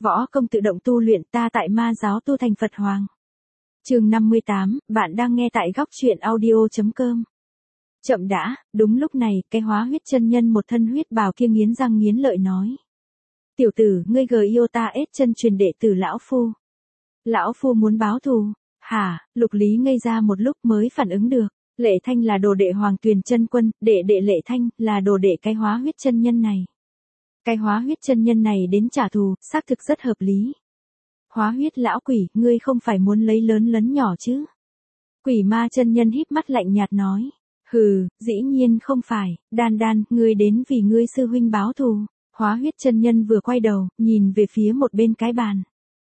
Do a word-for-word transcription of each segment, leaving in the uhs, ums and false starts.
Võ công tự động tu luyện, ta tại ma giáo tu thành Phật Hoàng. Chương năm mươi tám, bạn đang nghe tại góc truyện audio chấm com. Chậm đã, đúng lúc này, cái hóa huyết chân nhân một thân huyết bào kia nghiến răng nghiến lợi nói. Tiểu tử, ngươi gờ yêu ta ết chân truyền đệ tử lão phu. Lão phu muốn báo thù. Hả, Lục Lý ngây ra một lúc mới phản ứng được. Lệ Thanh là đồ đệ Hoàng Tuyền chân quân, đệ đệ Lệ Thanh là đồ đệ cái hóa huyết chân nhân này. Cái hóa huyết chân nhân này đến trả thù, xác thực rất hợp lý. Hóa huyết lão quỷ, ngươi không phải muốn lấy lớn lấn nhỏ chứ? Quỷ ma chân nhân híp mắt lạnh nhạt nói. Hừ, dĩ nhiên không phải, đan đan, ngươi đến vì ngươi sư huynh báo thù. Hóa huyết chân nhân vừa quay đầu, nhìn về phía một bên cái bàn.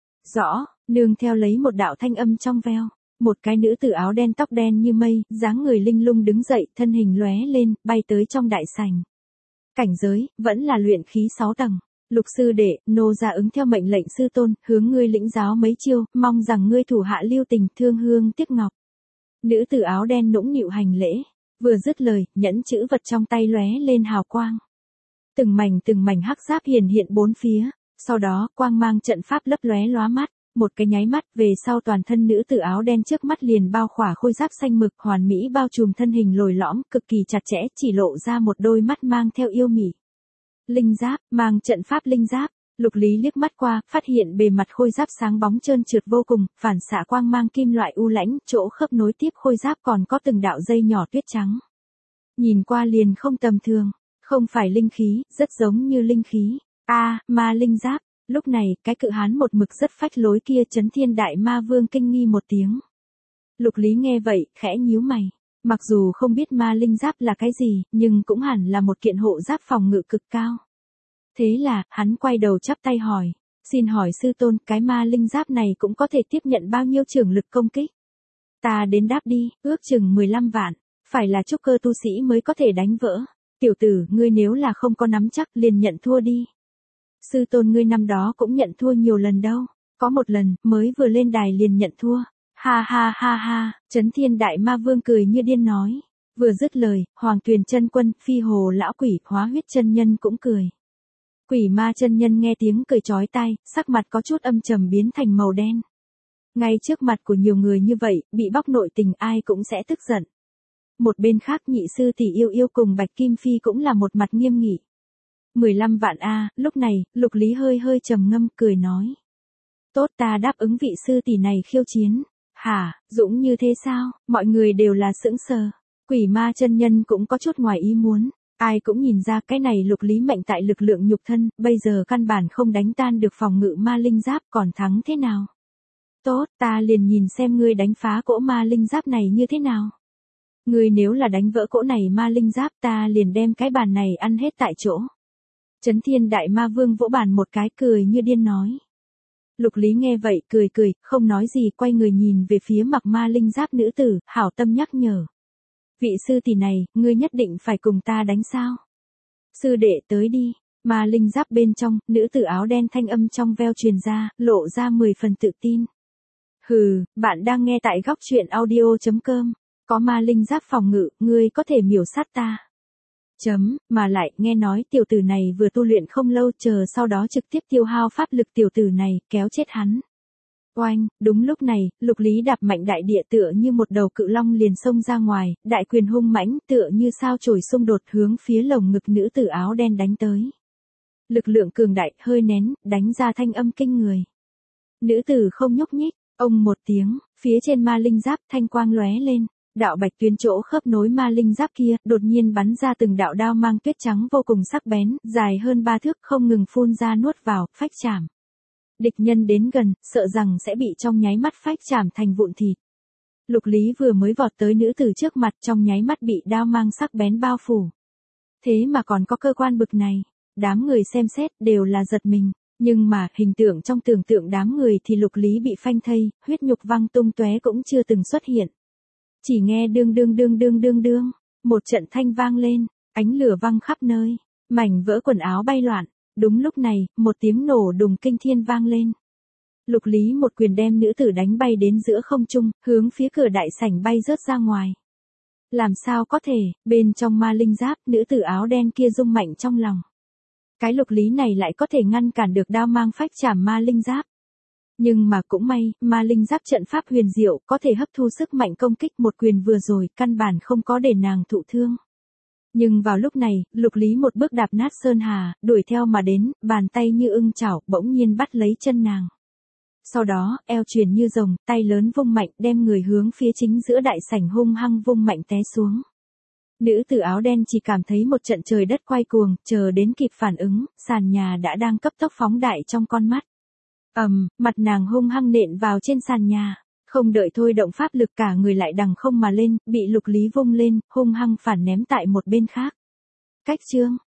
Rõ, nương theo lấy một đạo thanh âm trong veo. Một cái nữ tử áo đen tóc đen như mây, dáng người linh lung đứng dậy, thân hình lóe lên, bay tới trong đại sảnh. Cảnh giới, vẫn là luyện khí sáu tầng. Lục sư đệ, nô ra ứng theo mệnh lệnh sư tôn, hướng ngươi lĩnh giáo mấy chiêu, mong rằng ngươi thủ hạ lưu tình, thương hương tiếc ngọc. Nữ tử áo đen nũng nịu hành lễ, vừa dứt lời, nhẫn chữ vật trong tay lóe lên hào quang. Từng mảnh từng mảnh hắc giáp hiển hiện bốn phía, sau đó, quang mang trận pháp lấp lóe lóa mắt, một cái nháy mắt, về sau toàn thân nữ tử áo đen trước mắt liền bao khỏa khôi giáp xanh mực, hoàn mỹ bao trùm thân hình lồi lõm, cực kỳ chặt chẽ, chỉ lộ ra một đôi mắt mang theo yêu mị. Linh giáp, mang trận pháp linh giáp. Lục Lý liếc mắt qua, phát hiện bề mặt khôi giáp sáng bóng trơn trượt vô cùng, phản xạ quang mang kim loại u lãnh, chỗ khớp nối tiếp khôi giáp còn có từng đạo dây nhỏ tuyết trắng. Nhìn qua liền không tầm thường, không phải linh khí, rất giống như linh khí. A, à, ma linh giáp. Lúc này, cái cự hán một mực rất phách lối kia Chấn Thiên Đại Ma Vương kinh nghi một tiếng. Lục Lý nghe vậy, khẽ nhíu mày. Mặc dù không biết ma linh giáp là cái gì, nhưng cũng hẳn là một kiện hộ giáp phòng ngự cực cao. Thế là, hắn quay đầu chắp tay hỏi. Xin hỏi sư tôn, cái ma linh giáp này cũng có thể tiếp nhận bao nhiêu trường lực công kích? Ta đến đáp đi, ước chừng mười lăm vạn. Phải là trúc cơ tu sĩ mới có thể đánh vỡ. Tiểu tử, ngươi nếu là không có nắm chắc liền nhận thua đi. Sư tôn ngươi năm đó cũng nhận thua nhiều lần đâu. Có một lần, mới vừa lên đài liền nhận thua. Ha ha ha ha, Chấn Thiên Đại Ma Vương cười như điên nói. Vừa dứt lời, Hoàng Tuyền chân quân, Phi Hồ lão quỷ, Hóa huyết chân nhân cũng cười. Quỷ ma chân nhân nghe tiếng cười chói tai, sắc mặt có chút âm trầm biến thành màu đen. Ngay trước mặt của nhiều người như vậy, bị bóc nội tình ai cũng sẽ tức giận. Một bên khác nhị sư tỷ yêu yêu cùng Bạch Kim Phi cũng là một mặt nghiêm nghị. mười lăm vạn a, lúc này, Lục Lý hơi hơi trầm ngâm cười nói. Tốt, ta đáp ứng vị sư tỷ này khiêu chiến. Hả, dũng như thế sao? Mọi người đều là sững sờ. Quỷ ma chân nhân cũng có chút ngoài ý muốn. Ai cũng nhìn ra cái này Lục Lý mạnh tại lực lượng nhục thân, bây giờ căn bản không đánh tan được phòng ngự ma linh giáp, còn thắng thế nào? Tốt, ta liền nhìn xem ngươi đánh phá cỗ ma linh giáp này như thế nào. Ngươi nếu là đánh vỡ cỗ này ma linh giáp, ta liền đem cái bàn này ăn hết tại chỗ. Chấn Thiên Đại Ma Vương vỗ bàn một cái, cười như điên nói. Lục Lý nghe vậy, cười cười, không nói gì, quay người nhìn về phía mặc ma linh giáp nữ tử, hảo tâm nhắc nhở. Vị sư tỷ này, ngươi nhất định phải cùng ta đánh sao? Sư đệ tới đi. Ma linh giáp bên trong, nữ tử áo đen thanh âm trong veo truyền ra, lộ ra mười phần tự tin. Hừ, bạn đang nghe tại góc truyện audio chấm com. Có ma linh giáp phòng ngự, ngươi có thể miểu sát ta. Chấm, mà lại, nghe nói tiểu tử này vừa tu luyện không lâu, chờ sau đó trực tiếp tiêu hao pháp lực tiểu tử này, kéo chết hắn. Oanh, đúng lúc này, Lục Lý đạp mạnh đại địa tựa như một đầu cự long liền xông ra ngoài, đại quyền hung mãnh tựa như sao chổi xung đột hướng phía lồng ngực nữ tử áo đen đánh tới. Lực lượng cường đại, hơi nén, đánh ra thanh âm kinh người. Nữ tử không nhúc nhích, ông một tiếng, phía trên ma linh giáp thanh quang lóe lên. Đạo bạch tuyến chỗ khớp nối ma linh giáp kia, đột nhiên bắn ra từng đạo đao mang tuyết trắng vô cùng sắc bén, dài hơn ba thước không ngừng phun ra nuốt vào, phách chảm. Địch nhân đến gần, sợ rằng sẽ bị trong nháy mắt phách chảm thành vụn thịt. Lục Lý vừa mới vọt tới nữ tử trước mặt, trong nháy mắt bị đao mang sắc bén bao phủ. Thế mà còn có cơ quan bực này, đám người xem xét đều là giật mình. Nhưng mà, hình tượng trong tưởng tượng đám người thì Lục Lý bị phanh thây, huyết nhục văng tung tóe cũng chưa từng xuất hiện. Chỉ nghe đương đương đương đương đương đương, một trận thanh vang lên, ánh lửa văng khắp nơi, mảnh vỡ quần áo bay loạn. Đúng lúc này, một tiếng nổ đùng kinh thiên vang lên. Lục Lý một quyền đem nữ tử đánh bay đến giữa không trung, hướng phía cửa đại sảnh bay rớt ra ngoài. Làm sao có thể, bên trong ma linh giáp, nữ tử áo đen kia rung mạnh trong lòng. Cái lục lý này lại có thể ngăn cản được đao mang phách chảm ma linh giáp. Nhưng mà cũng may, ma linh giáp trận pháp huyền diệu, có thể hấp thu sức mạnh công kích một quyền vừa rồi, căn bản không có để nàng thụ thương. Nhưng vào lúc này, lục lý một bước đạp nát sơn hà, đuổi theo mà đến, bàn tay như ưng chảo, bỗng nhiên bắt lấy chân nàng. Sau đó, eo truyền như rồng, tay lớn vung mạnh, đem người hướng phía chính giữa đại sảnh hung hăng vung mạnh té xuống. Nữ tử áo đen chỉ cảm thấy một trận trời đất quay cuồng, chờ đến kịp phản ứng, sàn nhà đã đang cấp tốc phóng đại trong con mắt. Ầm, um, mặt nàng hung hăng nện vào trên sàn nhà, không đợi thôi động pháp lực cả người lại đằng không mà lên, bị lục lý vung lên, hung hăng phản ném tại một bên khác. Cách chương